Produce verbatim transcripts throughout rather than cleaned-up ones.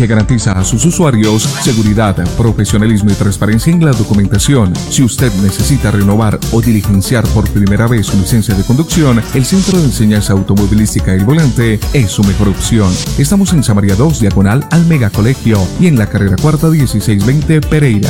que garantiza a sus usuarios seguridad, profesionalismo y transparencia en la documentación. Si usted necesita renovar o diligenciar por primera vez su licencia de conducción, el Centro de Enseñanza Automovilística El Volante es su mejor opción. Estamos en Samaria dos, diagonal al Mega Colegio, y en la carrera cuarta dieciséis veinte Pereira.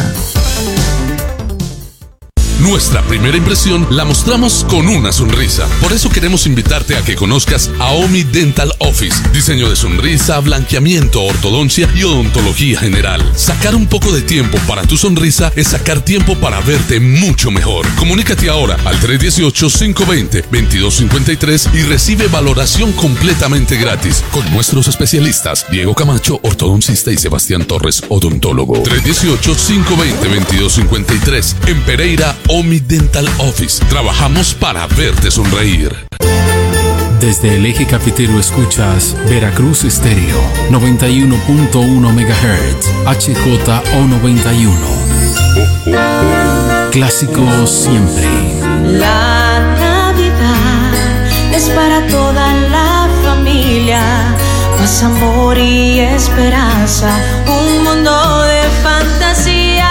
Nuestra primera impresión la mostramos con una sonrisa. Por eso queremos invitarte a que conozcas a Omi Dental Office. Diseño de sonrisa, blanqueamiento, ortodoncia y odontología general. Sacar un poco de tiempo para tu sonrisa es sacar tiempo para verte mucho mejor. Comunícate ahora al tres uno ocho, cinco dos cero, dos dos cinco tres y recibe valoración completamente gratis con nuestros especialistas Diego Camacho, ortodoncista, y Sebastián Torres, odontólogo. tres uno ocho, cinco dos cero, dos dos cinco tres. En Pereira, Omi Dental Office. Trabajamos para verte sonreír. Desde el eje cafetero escuchas Veracruz Estéreo noventa y uno punto uno megahertz, H J O noventa y uno. Clásico siempre. La Navidad es para toda la familia, más amor y esperanza, un mundo de fantasía.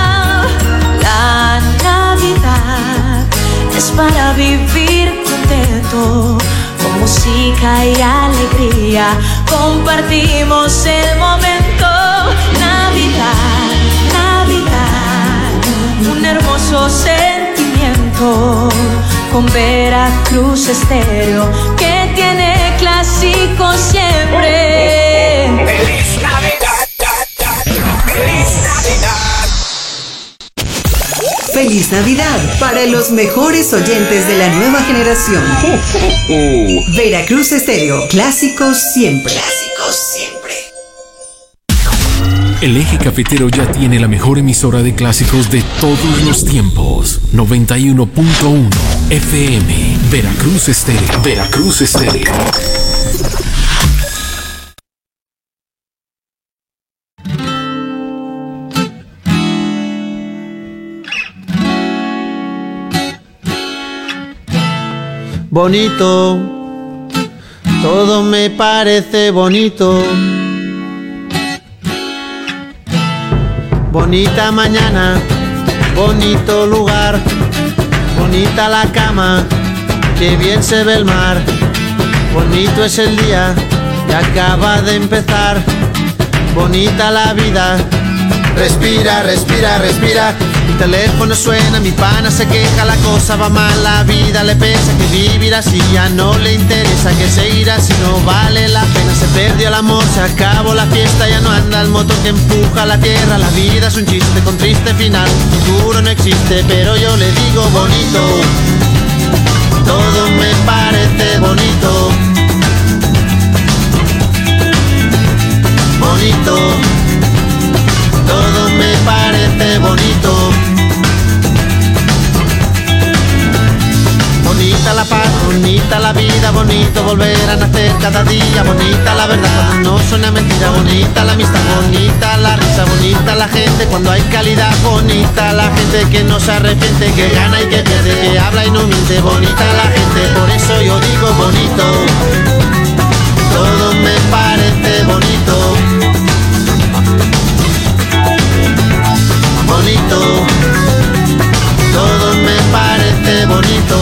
La Navidad es para vivir contento, con música y alegría, compartimos el momento. Navidad, Navidad, un hermoso sentimiento, con Veracruz Estéreo, que tiene clásico siempre. ¡Feliz Navidad! ¡Feliz Navidad! ¡Feliz Navidad para los mejores oyentes de la nueva generación! Veracruz Estéreo, clásicos siempre. Clásicos siempre. El eje cafetero ya tiene la mejor emisora de clásicos de todos los tiempos. noventa y uno punto uno F M. Veracruz Estéreo. Veracruz Estéreo. Bonito, todo me parece bonito. Bonita mañana, bonito lugar, bonita la cama, que bien se ve el mar. Bonito es el día que acaba de empezar, bonita la vida. Respira, respira, respira. Mi teléfono suena, mi pana se queja, la cosa va mal, la vida le pesa, que vivir así ya no le interesa, que seguir así no vale la pena. Se perdió el amor, se acabó la fiesta, ya no anda el motor que empuja la tierra. La vida es un chiste con triste final, futuro no existe, pero yo le digo bonito. Todo me parece bonito. Bonito. Todo me parece bonito. Bonita la paz, bonita la vida, bonito volver a nacer cada día. Bonita la verdad cuando no suena mentira, bonita la amistad, bonita la risa, bonita la gente cuando hay calidad. Bonita la gente que no se arrepiente, que gana y que pierde, que habla y no miente. Bonita la gente, por eso yo digo bonito. Todo me parece bonito. Bonito, todo me parece bonito.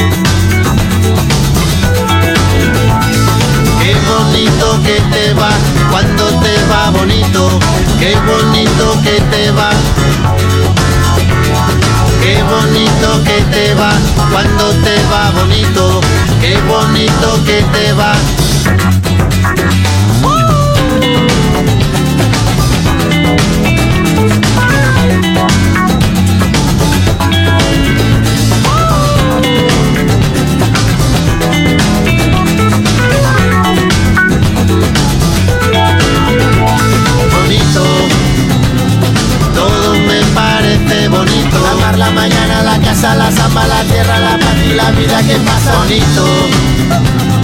Qué bonito que te va cuando te va bonito. Qué bonito que te va. Qué bonito que te va cuando te va bonito. Qué bonito que te va. Amar la mañana, la casa, la samba, la tierra, la paz y la vida que pasa. Bonito,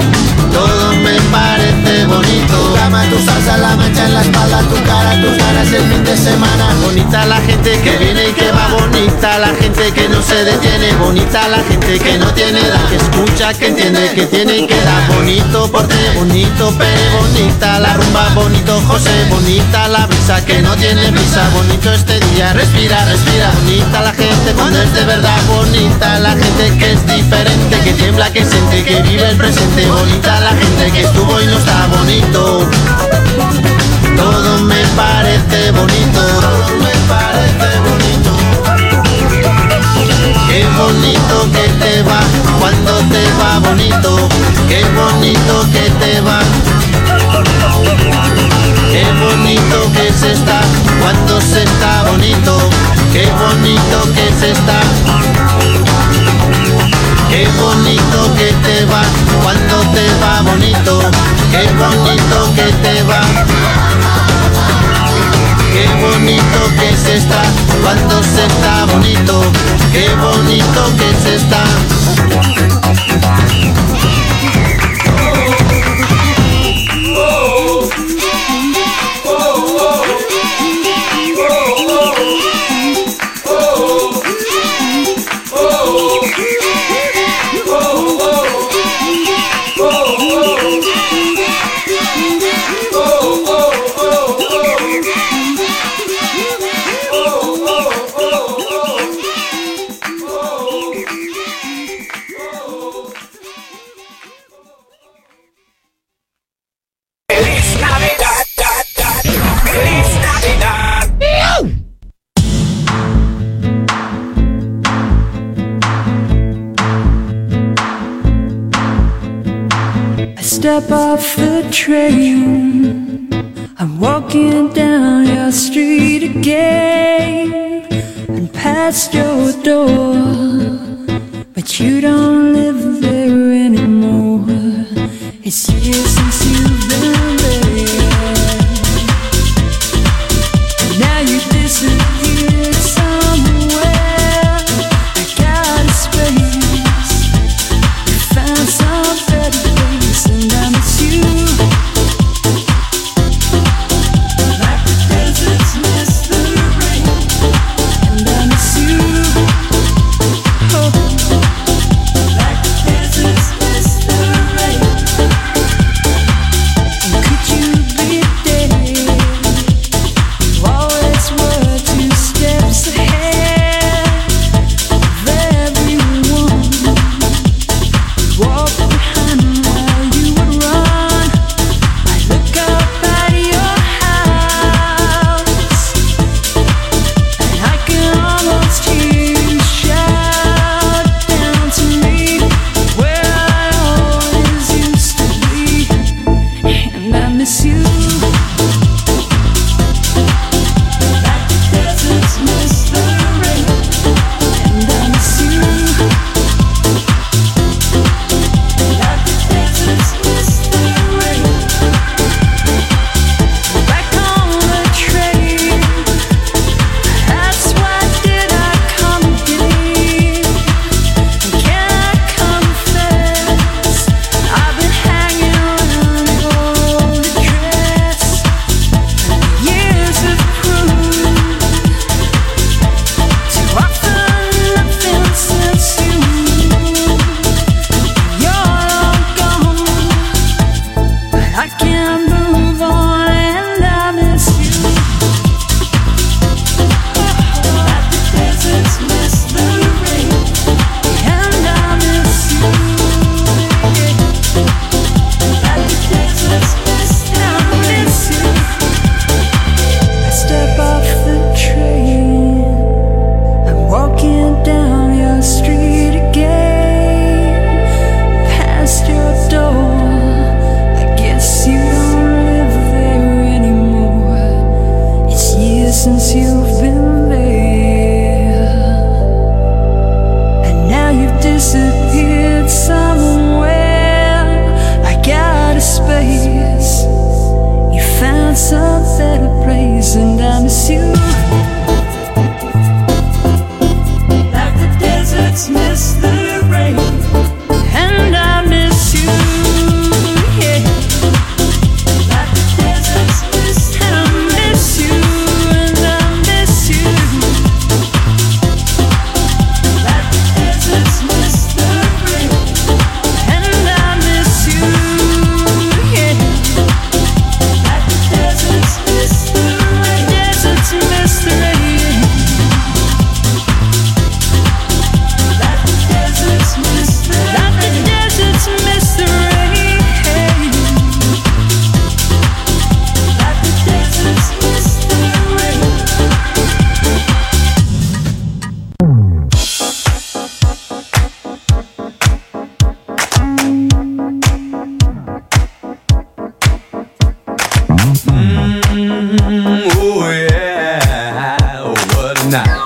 todo me parece bonito. Tu cama, tu salsa, la mancha en la espalda, tu cara, tus ganas, el fin de semana. Bonita la gente que viene y que va, bonita la gente que no se detiene, bonita la gente que no tiene edad, que escucha, que entiende, que tiene y que da. Bonito porte, bonito Pere, bonita la rumba, bonito José, bonita la brisa que no tiene brisa, bonito este día, respira, respira. Bonita la gente cuando es de verdad, bonita la gente que es diferente, que tiembla, que siente, que vive el presente, bonita la gente que estuvo y no está bonito. Todo me parece bonito, todo me parece bonito. Qué bonito que te va cuando te va bonito, qué bonito que te va. Qué bonito que se está cuando se está bonito, qué bonito que se está. Qué bonito que te va cuando te va bonito, qué bonito que te va. Qué bonito que se está cuando se está bonito, qué bonito que se está. Step off the train, I'm walking down your street again and past your door, but you don't live there anymore. It's years since you've been there, and now you disappeared somewhere. I got a space, you found some better place, and I miss you like the deserts miss the rain, and I miss you, oh, like the deserts miss the rain. And could you Oh yeah, oh, what a night.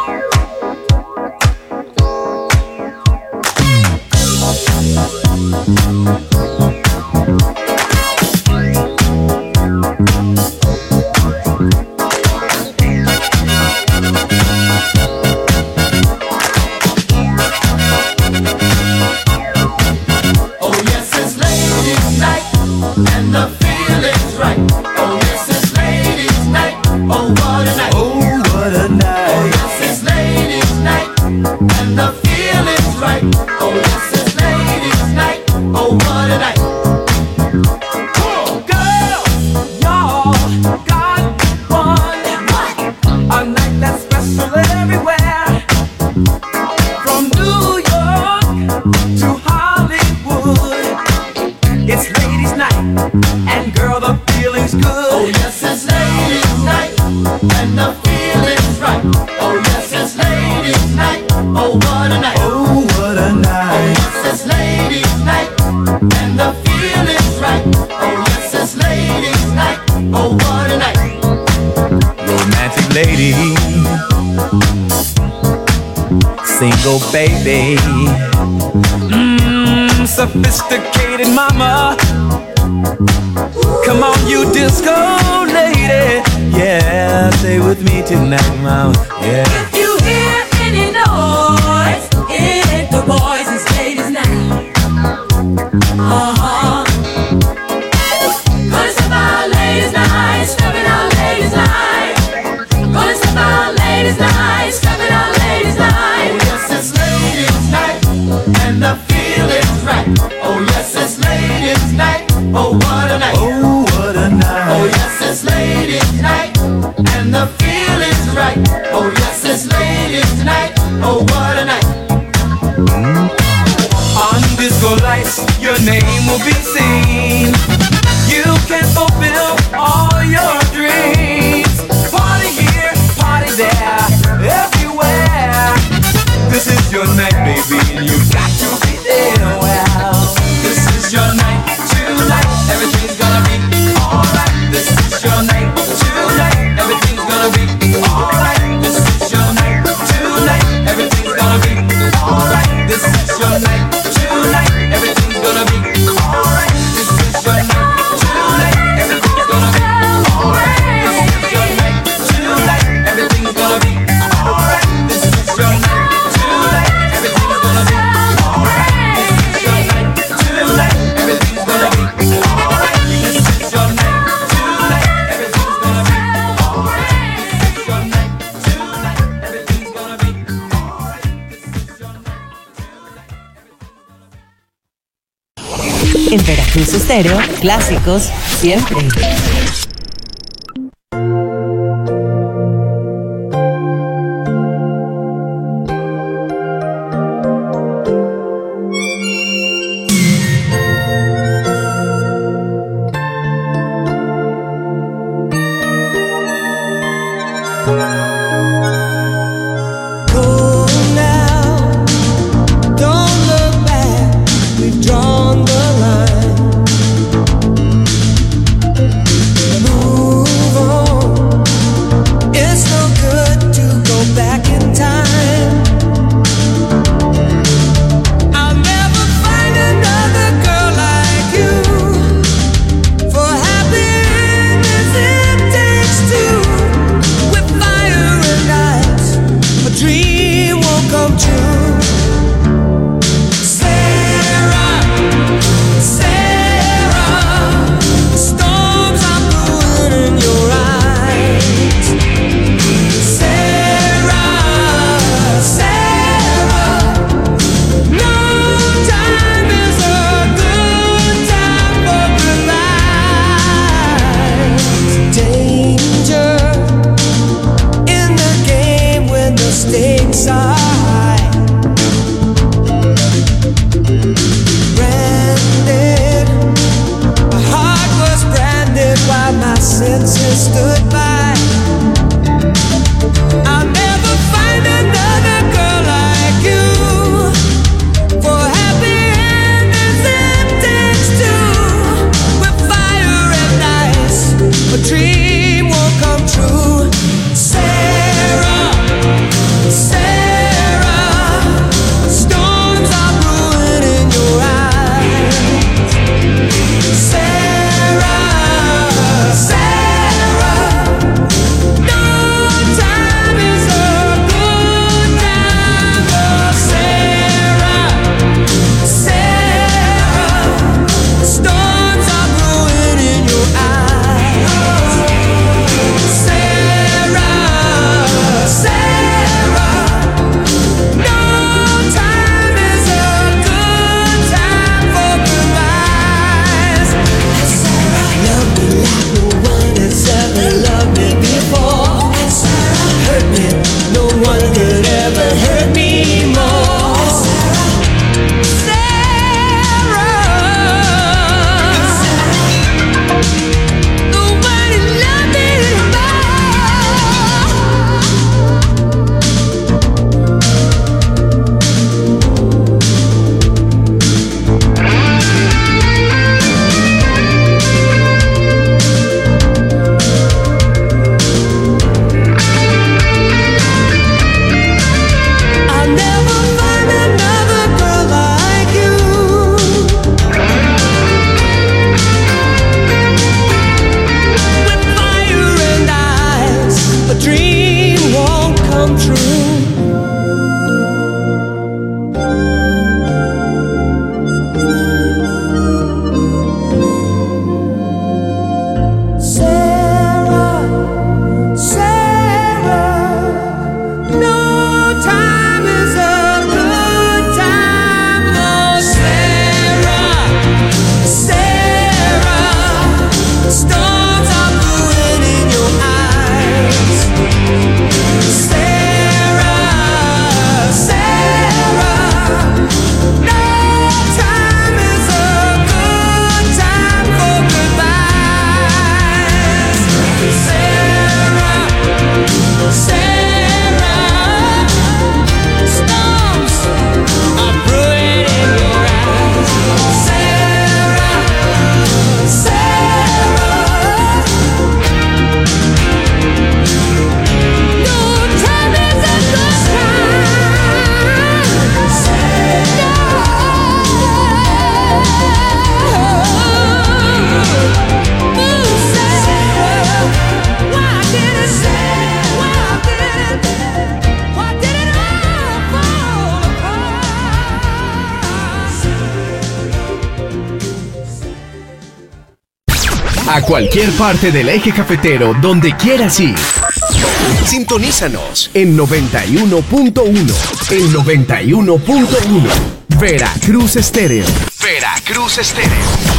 Single baby, mmm, sophisticated mama. Come on, you disco lady, yeah, stay with me tonight, mama. Yeah. If you hear any noise, it's the boys and ladies night. Uh huh. Gonna step out ladies night, stepping out ladies night. Gonna step out ladies night, stepping out ladies night. And the feeling's right. Oh yes, it's ladies' night. Oh what a night. Oh what a night. Oh yes, it's ladies' night. And the feeling's right. Oh yes, it's ladies' night. Oh what a night. On disco lights, your name will be seen. You can fulfill all your dreams. Party here, party there, everywhere. This is your night, baby, and you got to be there. Well, this is your night tonight. Everything's gonna be alright. This is your night tonight. Everything's gonna be alright. This is your night tonight. Everything's gonna be alright. This is your night tonight. Everything's gonna be alright. This is your night tonight. Everything's gonna be alright. This is your night tonight. Everything's gonna be alright. This is your night. En Veracruz Estéreo, clásicos siempre. Fire a cualquier parte del eje cafetero donde quieras ir. Sintonízanos en noventa y uno punto uno. En noventa y uno punto uno. Veracruz Estéreo. Veracruz Estéreo.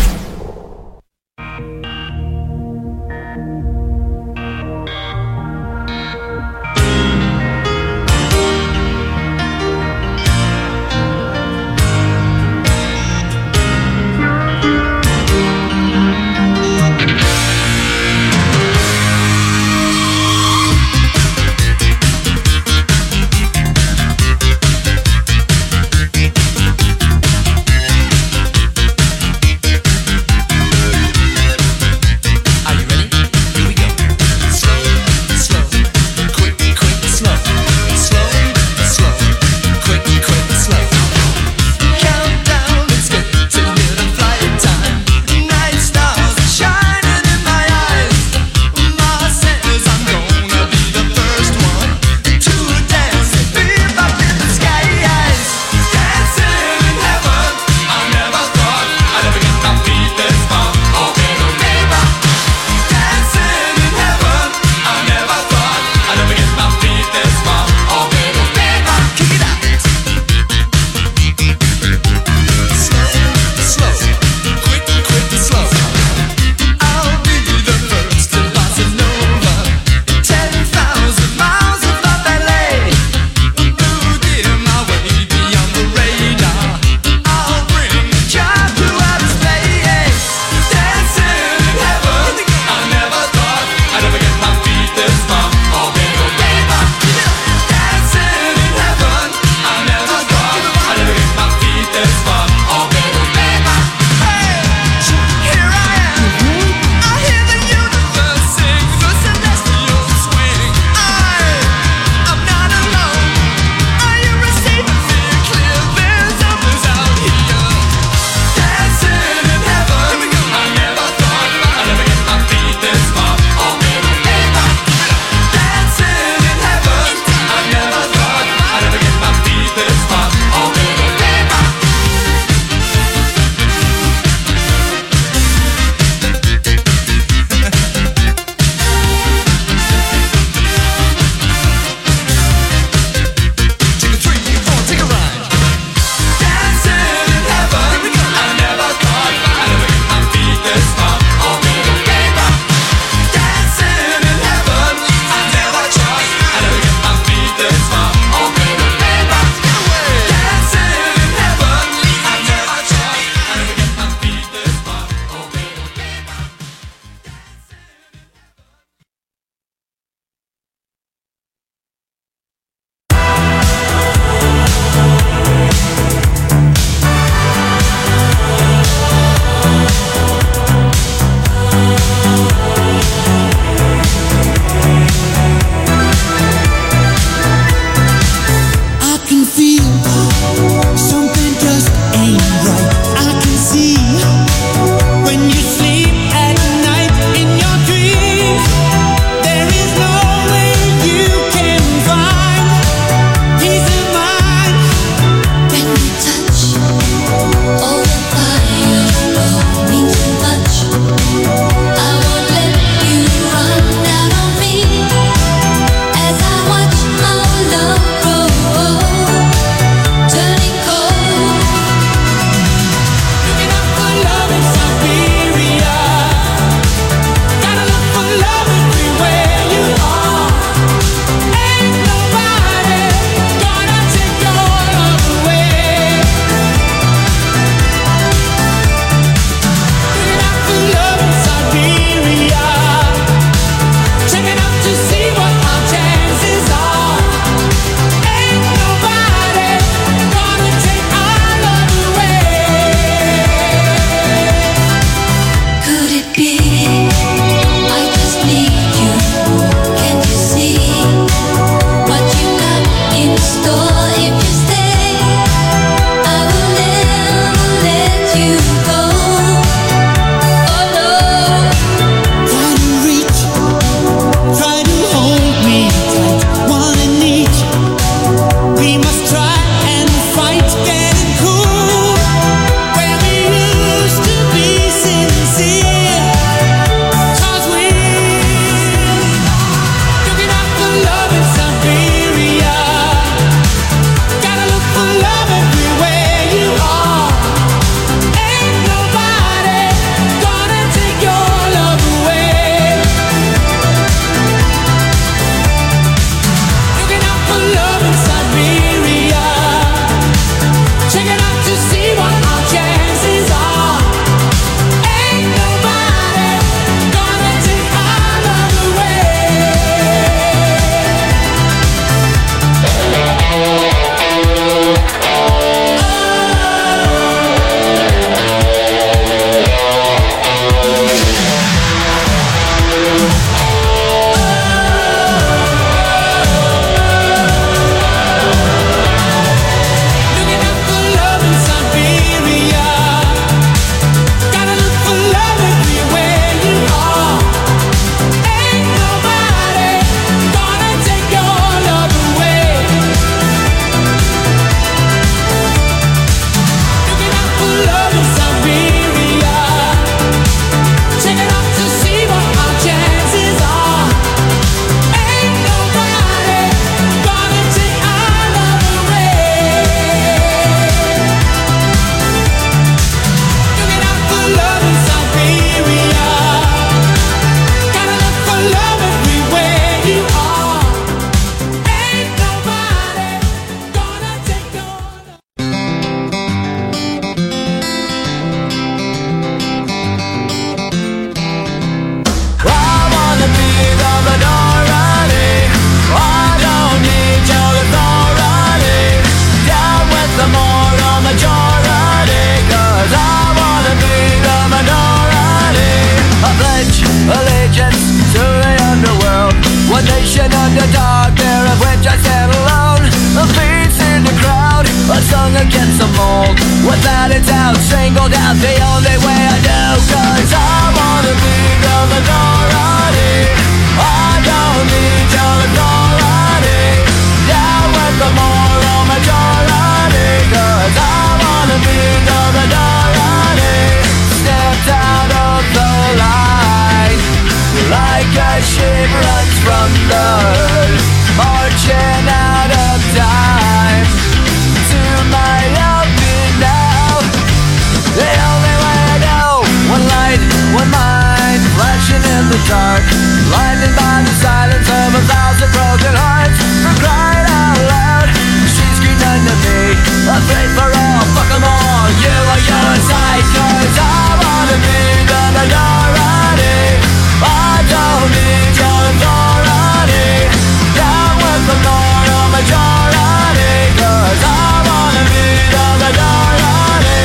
a nation under dark, there of which I stand alone. A beats in the crowd, a song against the mold. Without a doubt, singled out the only way I know. Cause I wanna be the minority. I don't need your authority. Down with the moral majority. Cause I wanna be the minority. Stepped out of the line, like a ship runs from the herd, marching out of time. To my open now, the only way I know. One light, one mind, flashing in the dark, blinded by the silence of a thousand broken hearts. For crying out loud, she screamed under me, afraid for all, fuck them all. You are your side, cause I wanna be the minority. I don't need your authority. Down with the moral majority. Cause I wanna be the minority.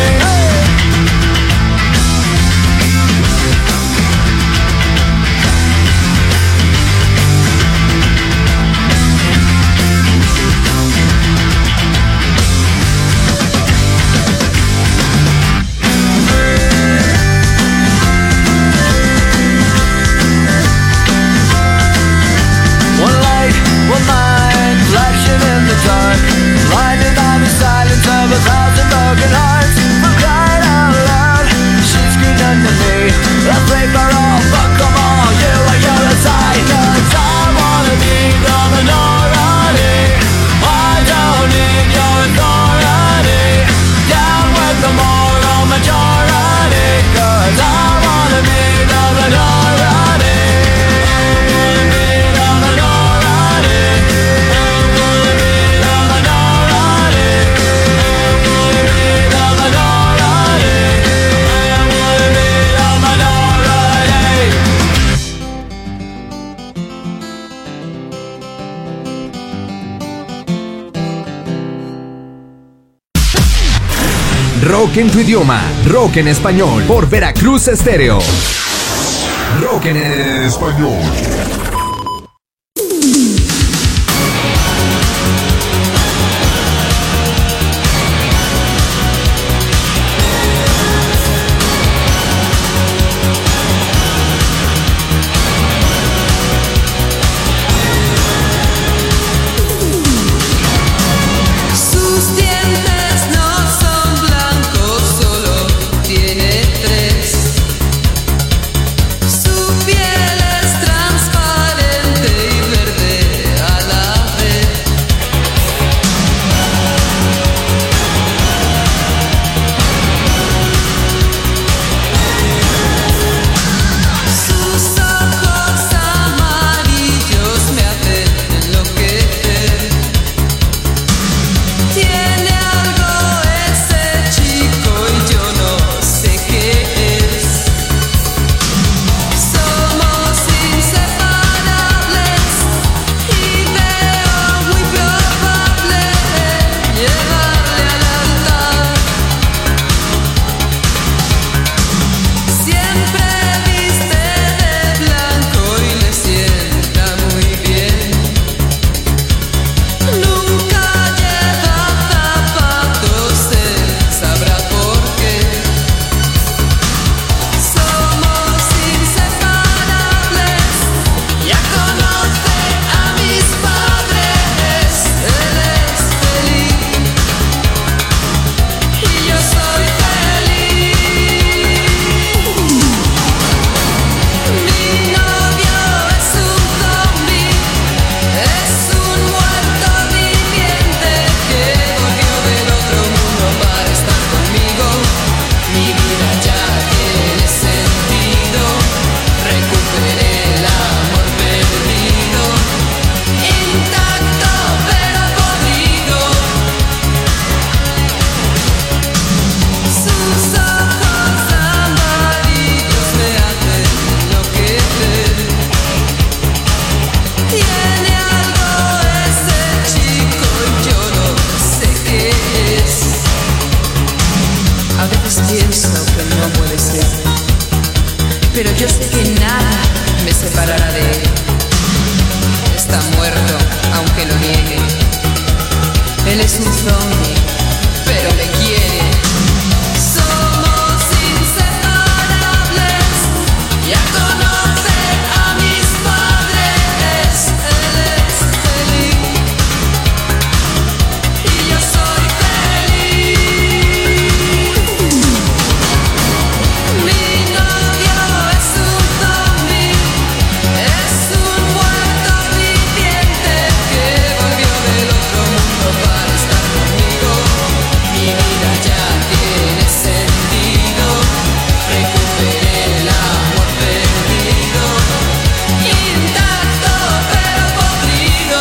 One mind flashing in the dark, blinded by the silence of a thousand broken hearts. For crying out loud, she screamed under me, afraid for all, fuck them all. You are your side, cause I wanna be the minority. I don't need your authority. Down with the moral majority. Cause I wanna be the minority. Rock en tu idioma, rock en español, por Veracruz Estéreo. Rock en español. Su piel es transparente. es un zombie, pero me quiere. Somos inseparables, ya conoce a mis padres. Él es feliz y yo soy feliz. Mi novio es un zombie, es un muerto viviente que volvió del otro mundo para estar conmigo. Mi vida ya tiene sentido, recuperé el amor perdido, intacto pero podrido.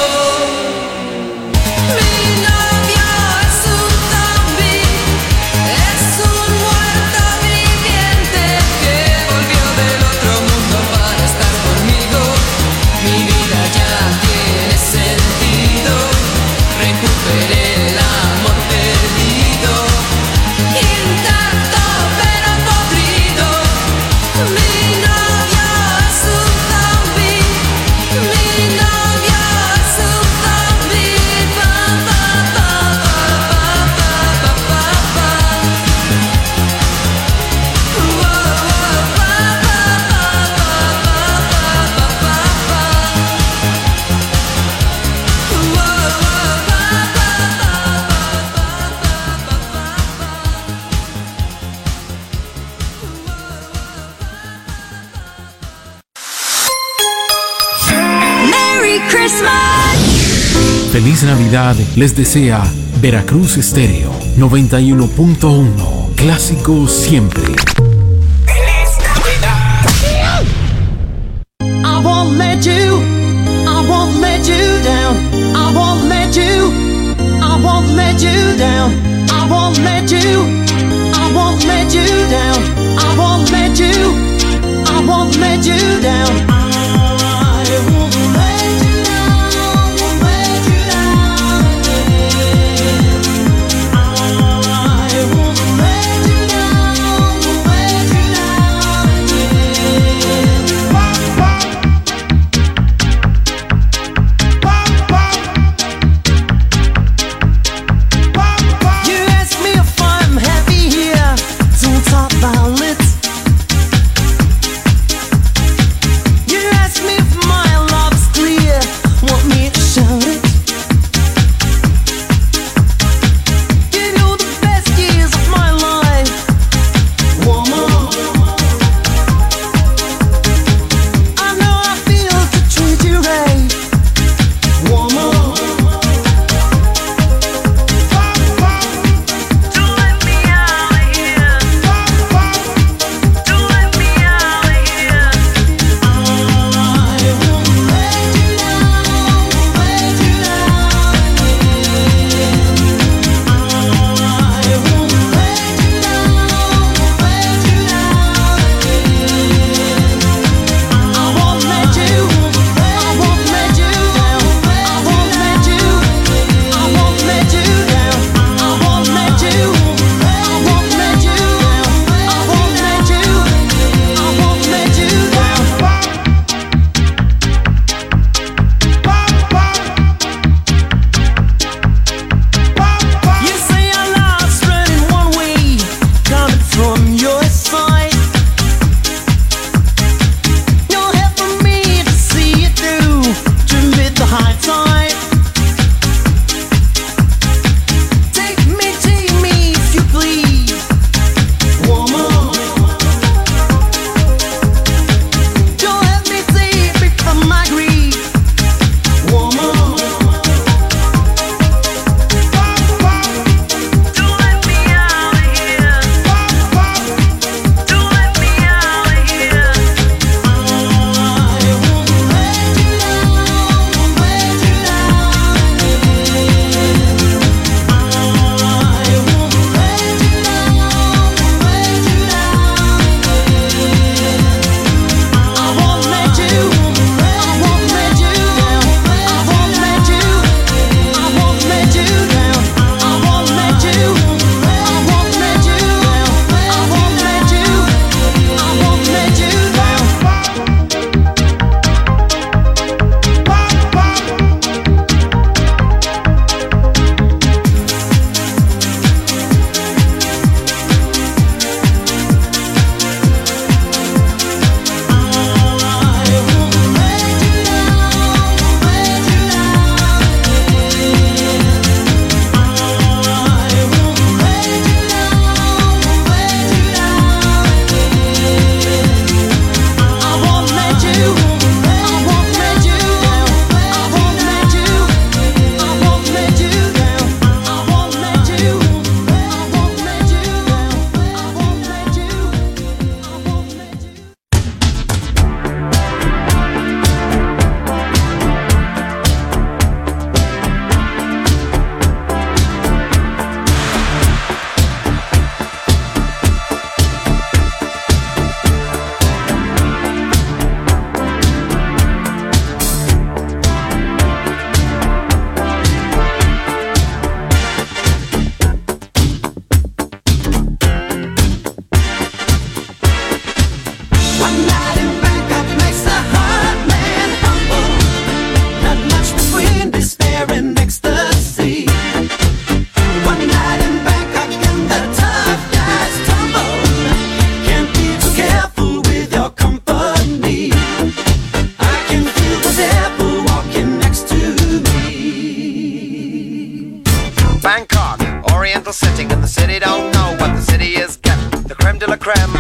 Mi novio es un zombie, es un muerto viviente que volvió del otro mundo para estar conmigo. Mi vida ya tiene sentido, recuperé el amor perdido, intacto pero podrido. Mi novio es un zombie, mi novio es un zombie. Pa, pa, pa, pa, pa, pa, pa, pa. Wow, wow, pa, pa, pa, pa, pa, pa, pa, pa. Wow, wow, pa, Merry Christmas. Feliz Navidad les desea Veracruz Estéreo noventa y uno punto uno. Clásico siempre. I won't let you, I won't let you down. I won't let you, I won't let you down. I won't let you, I won't let you down. I won't let you, I won't let you down. I won't let you down, won't let you down again. I won't let you down, won't let you down again. You ask me if I'm happy here, don't talk about it.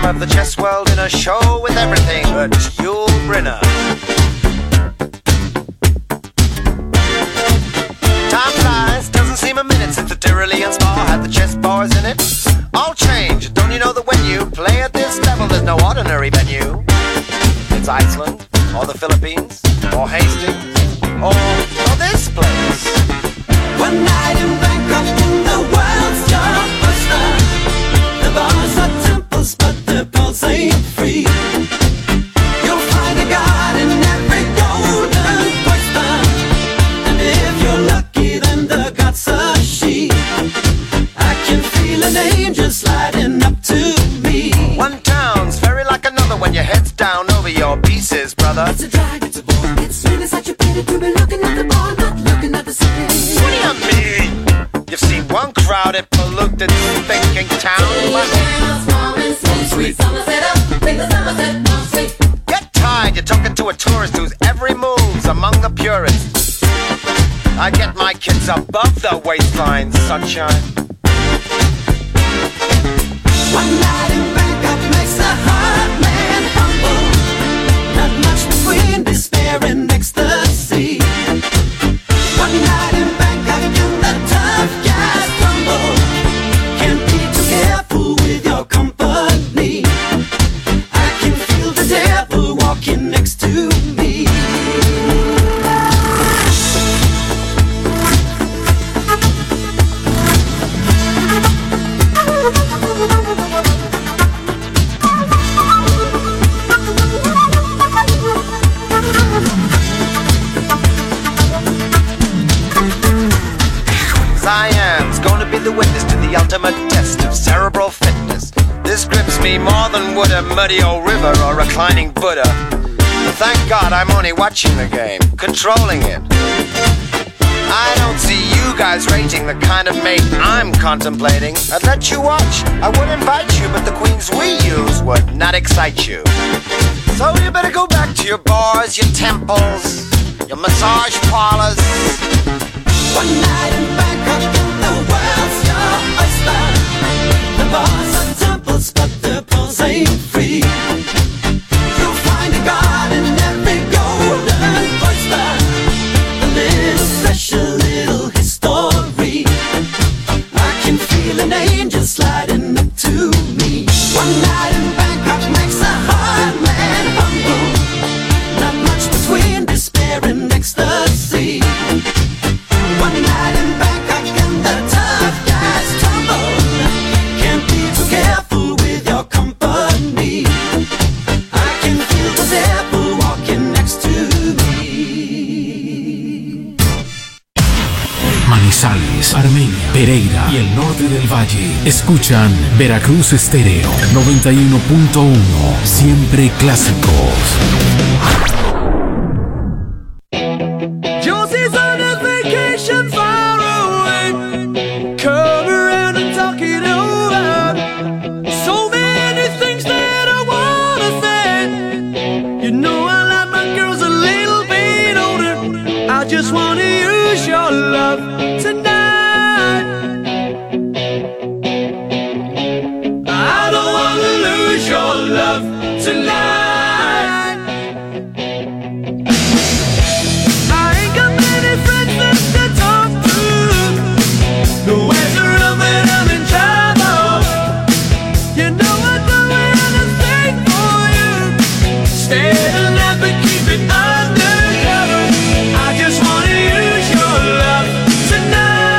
of the chess world in a show with everything but Yul Brynner. Time flies, doesn't seem a minute since the Tyrolean spa had the chess bars in it. All change, don't you know that when you play at this level, there's no ordinary venue? It's Iceland, or the Philippines, or Hastings, or, or this place. One night in Bangkok in the world's your oyster. The bars are temples, but the pulse ain't free. You'll find a god in every golden oyster, and if you're lucky, then the god's a she. I can feel an angel sliding up to me. One town's very like another when your head's down over your pieces, brother. It's a drag, it's a bore, it's really such a pity to be looking at the bar, not looking at the city. What do you mean? You've seen one crowded, polluted, thinking town. Get tired, you're talking to a tourist whose every move's among the purists. I get my kids above the waistline, sunshine. One night in Bangkok makes a hard man humble. Not much between despair and ecstasy. One night in Bangkok and the tough guys crumble. Can't be too careful with your company. I can feel the devil walking next to me. Siam's gonna be the witness to the ultimate test of cerebral fitness. This grips me more than would a muddy old river or a reclining Buddha. But thank God I'm only watching the game, controlling it. I don't see you guys rating the kind of mate I'm contemplating. I'd let you watch, I would invite you, but the queens we use would not excite you. So you better go back to your bars, your temples, your massage parlors. One night in Bangkok and the world's your oyster. The bars are temples, but the pulse ain't free. You'll find a god in every golden oyster. A little special little history. I can feel an angel sliding up to me. One night in Bangkok makes a hard man humble. Not much between despair and ecstasy. One night in Bangkok and the tough guys tumble. Can't be too careful with your company. I can feel the devil walking next to me. Manizales, Armenia, Pereira y el norte del valle escuchan Veracruz Estéreo noventa y uno punto uno. Siempre clásicos. Josie's on a vacation far away. Come around and talk it over. So many things that I wanna say. You know I like my girls a little bit older. I just wanna use your love tonight. I don't wanna lose your love tonight. Tonight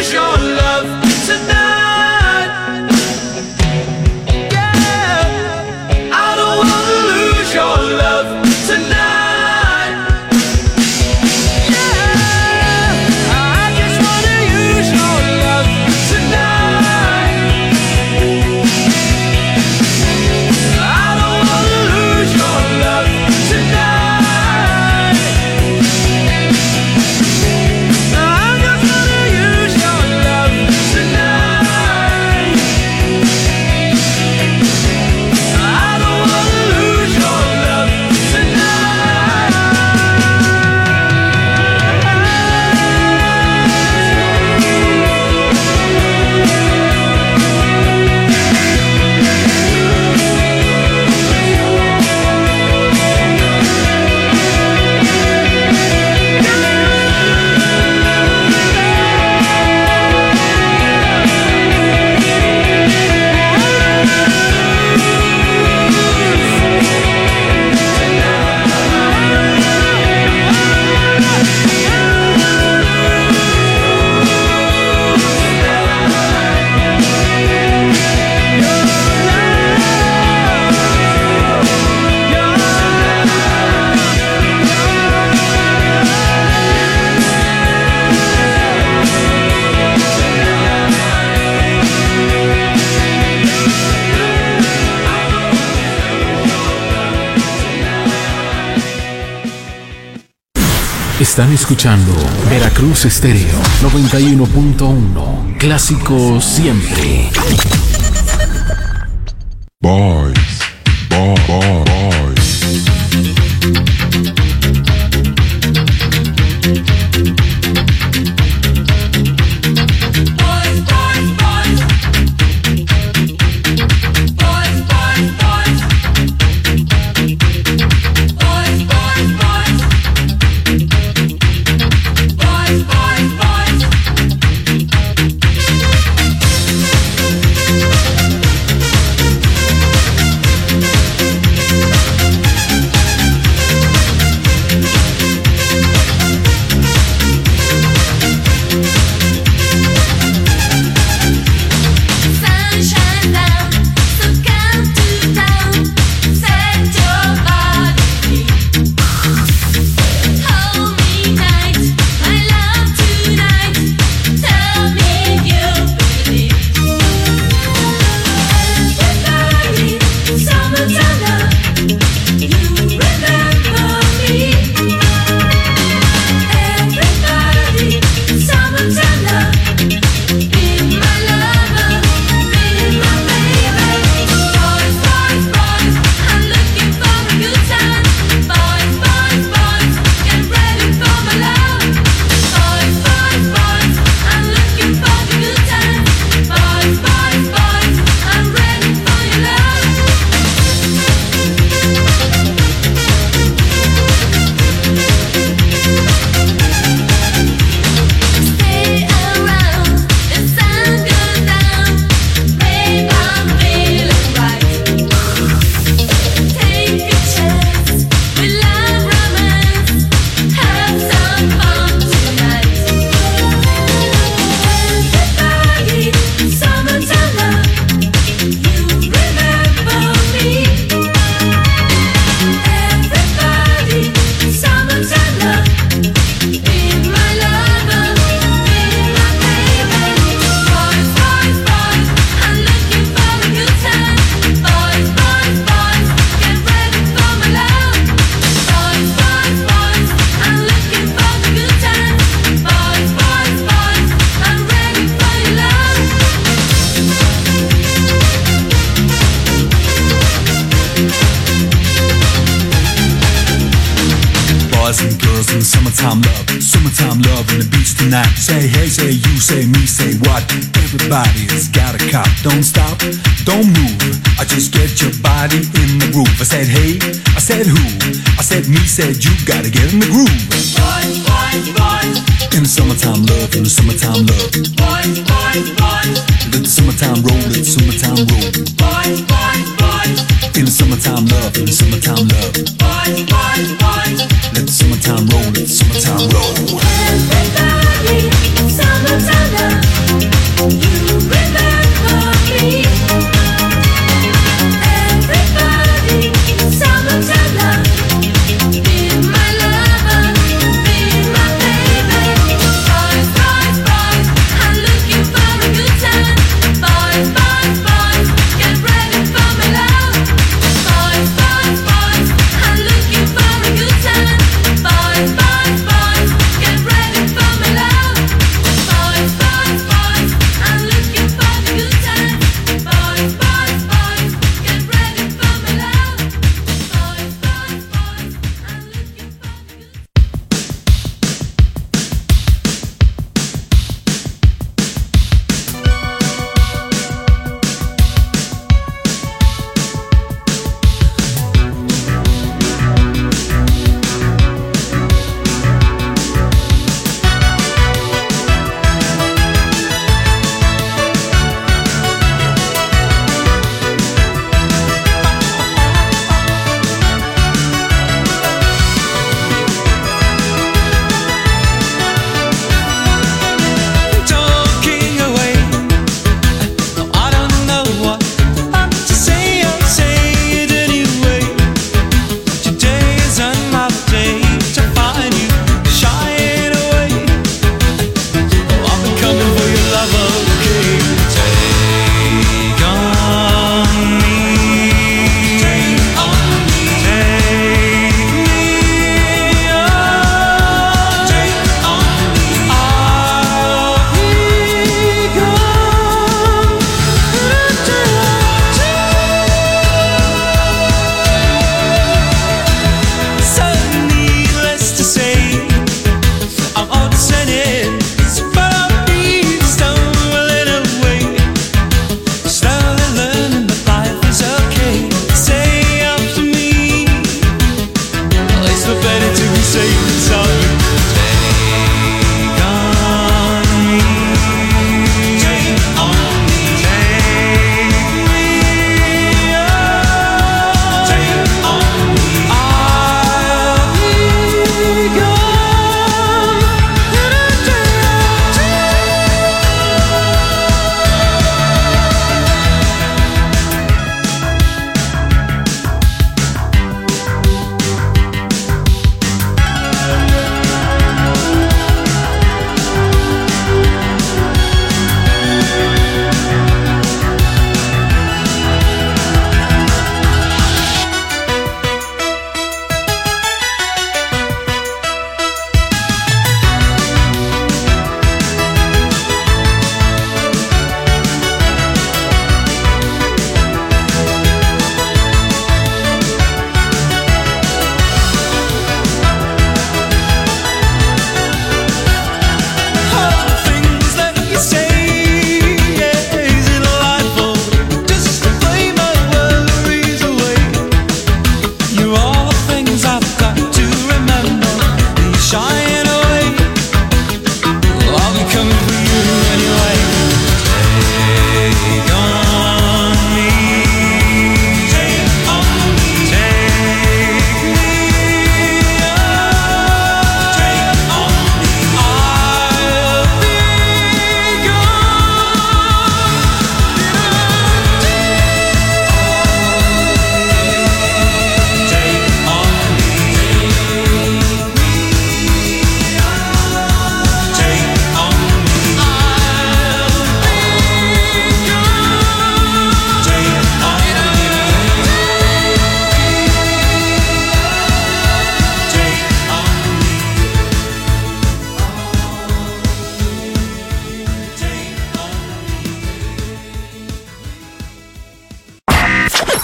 lose your love tonight. Yeah, I don't wanna lose your love tonight. Yeah, I just wanna use your love tonight. I don't wanna lose your love tonight. I just wanna use your love tonight. I don't wanna lose your love Están escuchando Veracruz Estéreo noventa y uno punto uno. Clásico siempre. Boys, boy, boy, boys. Summertime love, summertime love on the beach tonight. Say hey, say you, say me, say what? Everybody's got a cop. Don't stop, don't move. I just get your body in the groove. I said hey, I said who? I said me, said you. Gotta get in the groove. Boys, boys, boys. In the summertime love, in the summertime love. Boys, boys, boys. Let the summertime roll, let the summertime roll. Boys, boys, boys. In the summertime love, in the summertime love. Boys, boys, boys. Let the summertime roll, let the summertime roll. Everybody, summertime love.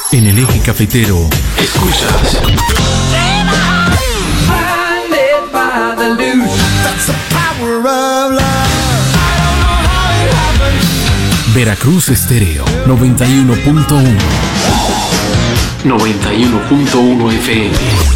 En el eje cafetero, escuchas Blinded by the illusion. That's the power of love. Veracruz Estéreo noventa y uno punto uno. noventa y uno punto uno F M.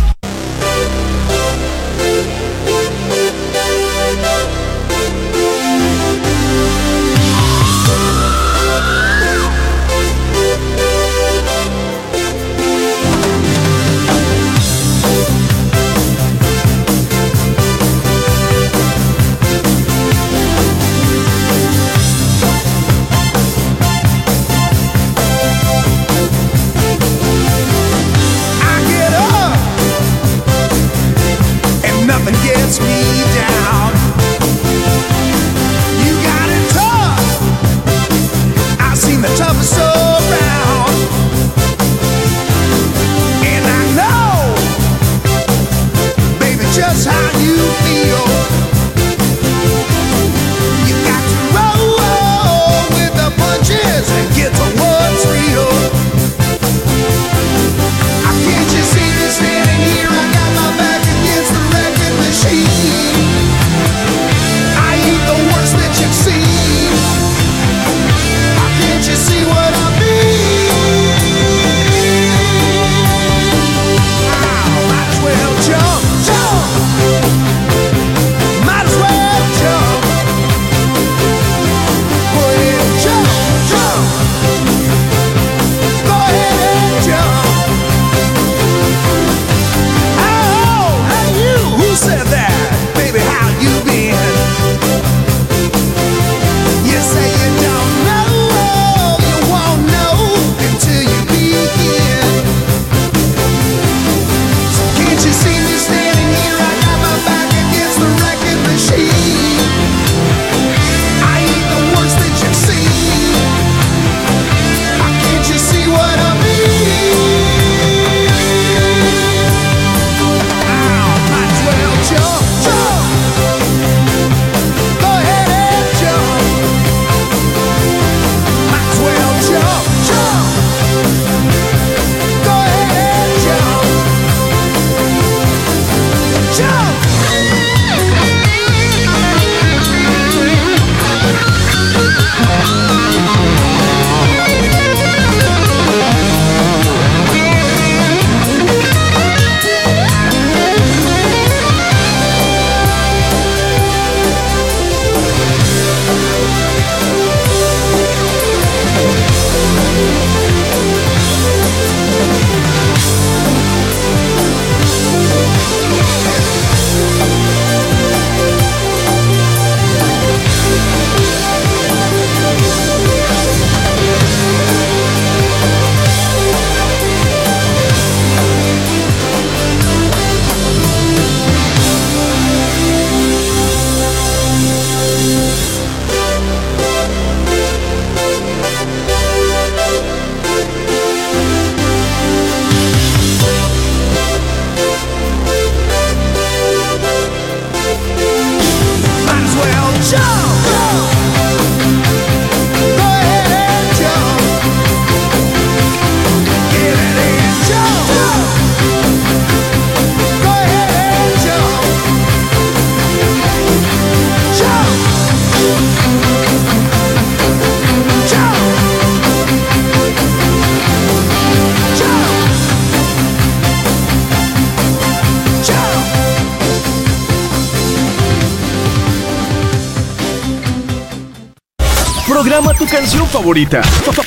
Programa tu canción favorita.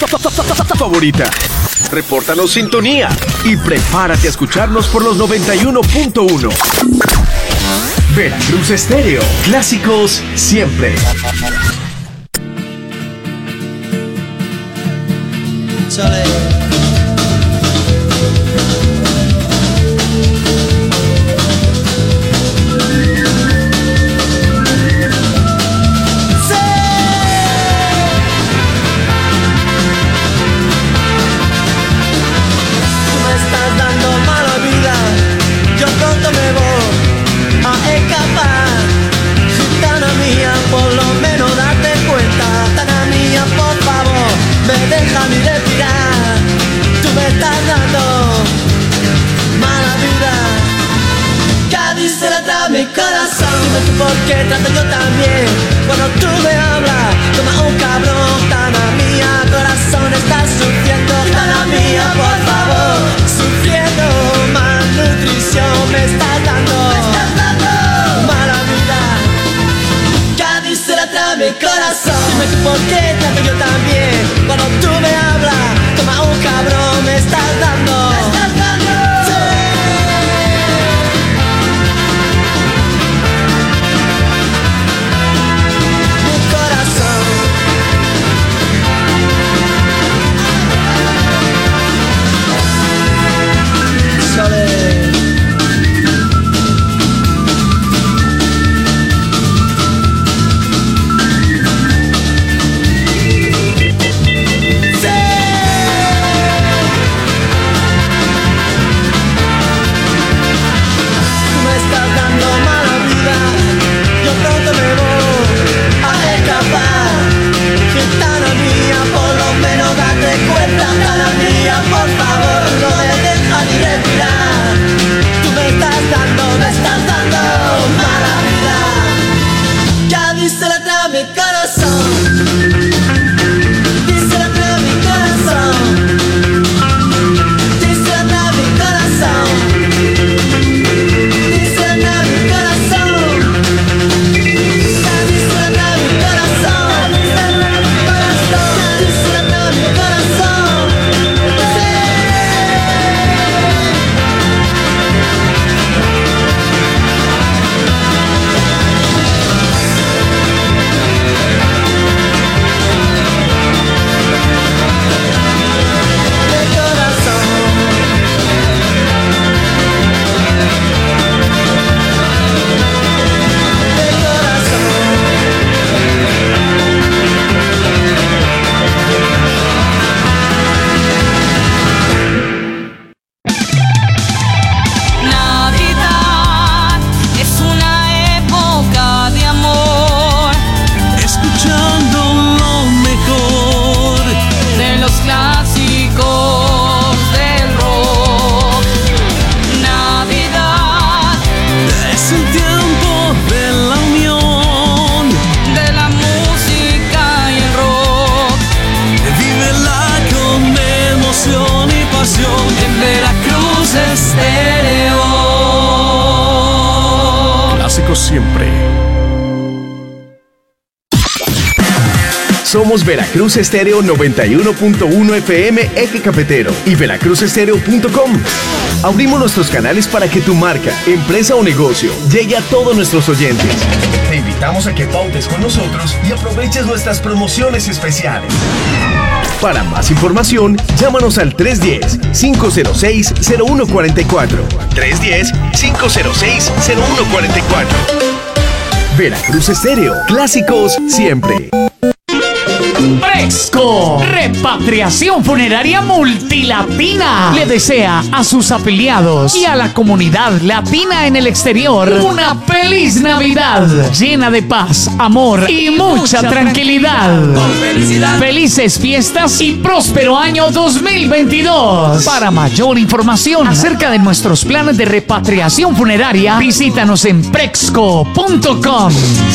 Favorita. Repórtanos sintonía y prepárate a escucharnos por los noventa y uno punto uno. Veracruz Estéreo. Clásicos siempre. Chale. Déjame respirar. qué trato yo también cuando tú me hablas como un cabrón. Tana mía, corazón, estás sufriendo. Tana mía, por favor, sufriendo. Malnutrición me estás dando, me estás dando mala vida. Cádiz la trae mi corazón. Dime tú por qué trato yo también cuando tú me hablas como un cabrón. Me estás dando, me estás dando. Siempre. Somos Veracruz Estéreo noventa y uno punto uno F M Eje Cafetero y veracruz estéreo punto com. Abrimos nuestros canales para que tu marca, empresa o negocio llegue a todos nuestros oyentes. Te invitamos a que pautes con nosotros y aproveches nuestras promociones especiales. Para más información, llámanos al tres uno cero, cinco cero seis, cero uno cuatro cuatro. tres uno cero, cinco cero seis, cero uno cuatro cuatro. Veracruz Estéreo, clásicos siempre. Prexco, repatriación funeraria multilatina, le desea a sus afiliados y a la comunidad latina en el exterior una feliz Navidad llena de paz, amor y mucha tranquilidad. Felices fiestas y próspero año dos mil veintidós. Para mayor información acerca de nuestros planes de repatriación funeraria, visítanos en prexco punto com.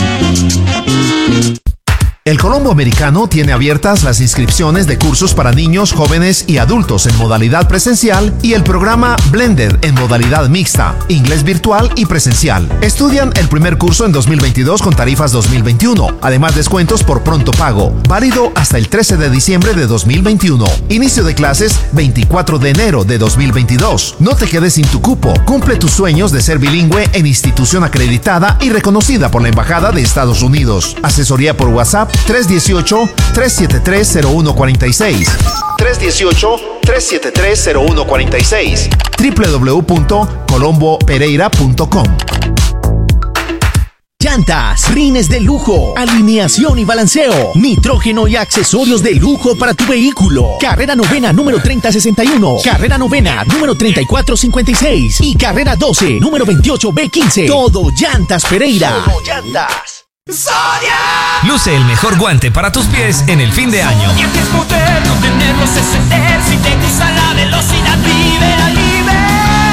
El Colombo Americano tiene abiertas las inscripciones de cursos para niños, jóvenes y adultos en modalidad presencial y el programa Blended en modalidad mixta, inglés virtual y presencial. Estudian el primer curso en dos mil veintidós con tarifas dos mil veintiuno, además descuentos por pronto pago, válido hasta el trece de diciembre de dos mil veintiuno. Inicio de clases veinticuatro de enero de dos mil veintidós. No te quedes sin tu cupo. Cumple tus sueños de ser bilingüe en institución acreditada y reconocida por la Embajada de Estados Unidos. Asesoría por WhatsApp tres uno ocho, tres siete tres, cero uno cuatro seis. tres uno ocho, tres siete tres, cero uno cuatro seis. doble u doble u doble u punto colombo pereira punto com. Llantas, rines de lujo, alineación y balanceo, nitrógeno y accesorios de lujo para tu vehículo. Carrera novena número treinta sesenta y uno, carrera novena número treinta y cuatro cincuenta y seis y carrera doce número veintiocho B quince. Todo Llantas Pereira. Todo Llantas. Sonia. Luce el mejor guante para tus pies en el fin de año. Sonia, que es poder, no tenerlos es ceder. Si te gusta la velocidad, vive ahí.